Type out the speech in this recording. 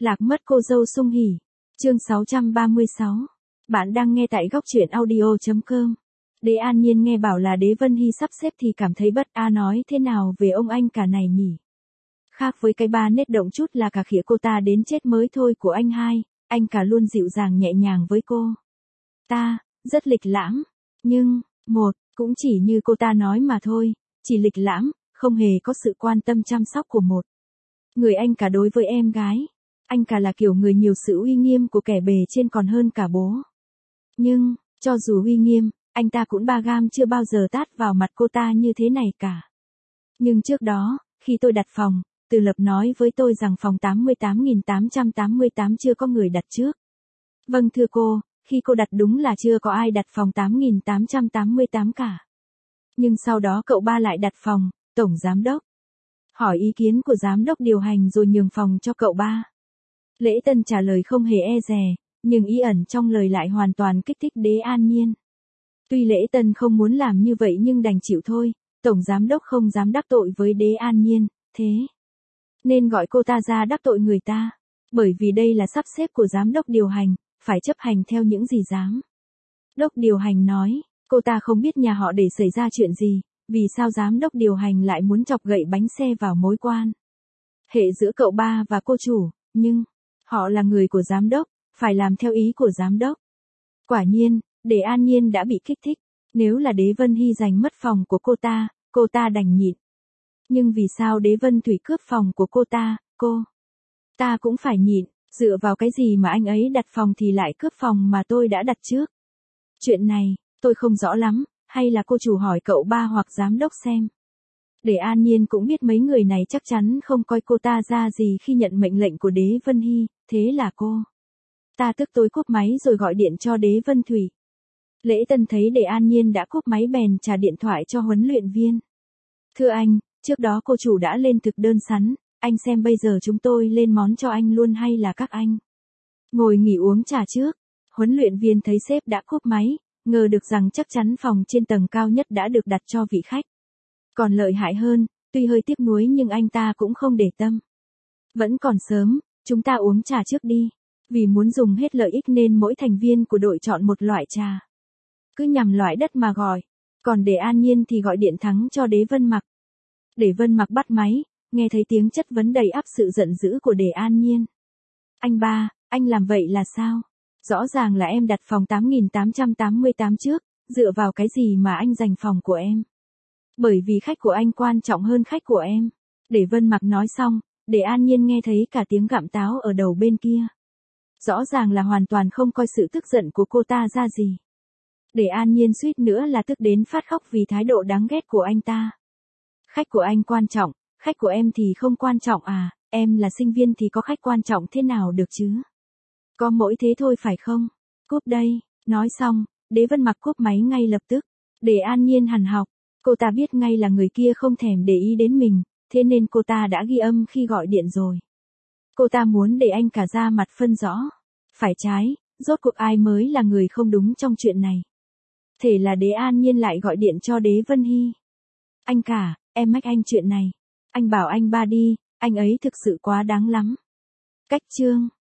Lạc mất cô dâu Sung Hỉ. Chương 636. Bạn đang nghe tại góc truyện audio.com. Đế An Nhiên nghe bảo là Đế Vân Hy sắp xếp thì cảm thấy bất an, nói thế nào về ông anh cả này nhỉ? Khác với cái ba nết động chút là cả khịa cô ta đến chết mới thôi của anh hai, anh cả luôn dịu dàng nhẹ nhàng với cô ta, rất lịch lãm. Nhưng, cũng chỉ như cô ta nói mà thôi, chỉ lịch lãm, không hề có sự quan tâm chăm sóc của một người anh cả đối với em gái. Anh cả là kiểu người nhiều sự uy nghiêm của kẻ bề trên còn hơn cả bố. Nhưng, cho dù uy nghiêm, anh ta cũng ba gam chưa bao giờ tát vào mặt cô ta như thế này cả. Nhưng trước đó, khi tôi đặt phòng, Từ Lập nói với tôi rằng phòng 88.888 chưa có người đặt trước. Vâng thưa cô, khi cô đặt đúng là chưa có ai đặt phòng 8.888 cả. Nhưng sau đó cậu ba lại đặt phòng, tổng giám đốc hỏi ý kiến của giám đốc điều hành rồi nhường phòng cho cậu ba. Lễ Tân trả lời không hề e dè, nhưng ý ẩn trong lời lại hoàn toàn kích thích Đế An Nhiên. Tuy Lễ Tân không muốn làm như vậy nhưng đành chịu thôi, tổng giám đốc không dám đắc tội với Đế An Nhiên, thế nên gọi cô ta ra đắc tội người ta. Bởi vì đây là sắp xếp của giám đốc điều hành, phải chấp hành theo những gì giám đốc điều hành nói. Cô ta không biết nhà họ để xảy ra chuyện gì, vì sao giám đốc điều hành lại muốn chọc gậy bánh xe vào mối quan hệ giữa cậu ba và cô chủ, nhưng họ là người của giám đốc, phải làm theo ý của giám đốc. Quả nhiên, Đế An Nhiên đã bị kích thích. Nếu là Đế Vân Hy giành mất phòng của cô ta đành nhịn. Nhưng vì sao Đế Vân Thủy cướp phòng của cô ta cũng phải nhịn, dựa vào cái gì mà anh ấy đặt phòng thì lại cướp phòng mà tôi đã đặt trước? Chuyện này, tôi không rõ lắm, hay là cô chủ hỏi cậu ba hoặc giám đốc xem. Đế An Nhiên cũng biết mấy người này chắc chắn không coi cô ta ra gì khi nhận mệnh lệnh của Đế Vân Hy, thế là cô ta tức tối cúp máy rồi gọi điện cho Đế Vân Thủy. Lễ Tân thấy Đế An Nhiên đã cúp máy bèn trả điện thoại cho huấn luyện viên. Thưa anh, trước đó cô chủ đã lên thực đơn sẵn, anh xem bây giờ chúng tôi lên món cho anh luôn hay là các anh ngồi nghỉ uống trà trước. Huấn luyện viên thấy sếp đã cúp máy, ngờ được rằng chắc chắn phòng trên tầng cao nhất đã được đặt cho vị khách. Còn lợi hại hơn, tuy hơi tiếc nuối nhưng anh ta cũng không để tâm. Vẫn còn sớm, chúng ta uống trà trước đi. Vì muốn dùng hết lợi ích nên mỗi thành viên của đội chọn một loại trà. Cứ nhằm loại đất mà gọi. Còn Đế An Nhiên thì gọi điện thắng cho Đế Vân Mặc. Đế Vân Mặc bắt máy, nghe thấy tiếng chất vấn đầy ắp sự giận dữ của Đế An Nhiên. Anh ba, anh làm vậy là sao? Rõ ràng là em đặt phòng 8.888 trước, dựa vào cái gì mà anh giành phòng của em? Bởi vì khách của anh quan trọng hơn khách của em. Đế Vân Mặc nói xong, Đế An Nhiên nghe thấy cả tiếng gặm táo ở đầu bên kia. Rõ ràng là hoàn toàn không coi sự tức giận của cô ta ra gì. Đế An Nhiên suýt nữa là tức đến phát khóc vì thái độ đáng ghét của anh ta. Khách của anh quan trọng, khách của em thì không quan trọng à, em là sinh viên thì có khách quan trọng thế nào được chứ? Có mỗi thế thôi phải không? Cúp đây, nói xong, Đế Vân Mặc cúp máy ngay lập tức. Đế An Nhiên hằn học, cô ta biết ngay là người kia không thèm để ý đến mình, thế nên cô ta đã ghi âm khi gọi điện rồi. Cô ta muốn để anh cả ra mặt phân rõ phải trái, rốt cuộc ai mới là người không đúng trong chuyện này. Thế là Đế An Nhiên lại gọi điện cho Đế Vân Hy. Anh cả, em mách anh chuyện này. Anh bảo anh ba đi, anh ấy thực sự quá đáng lắm. Cách chương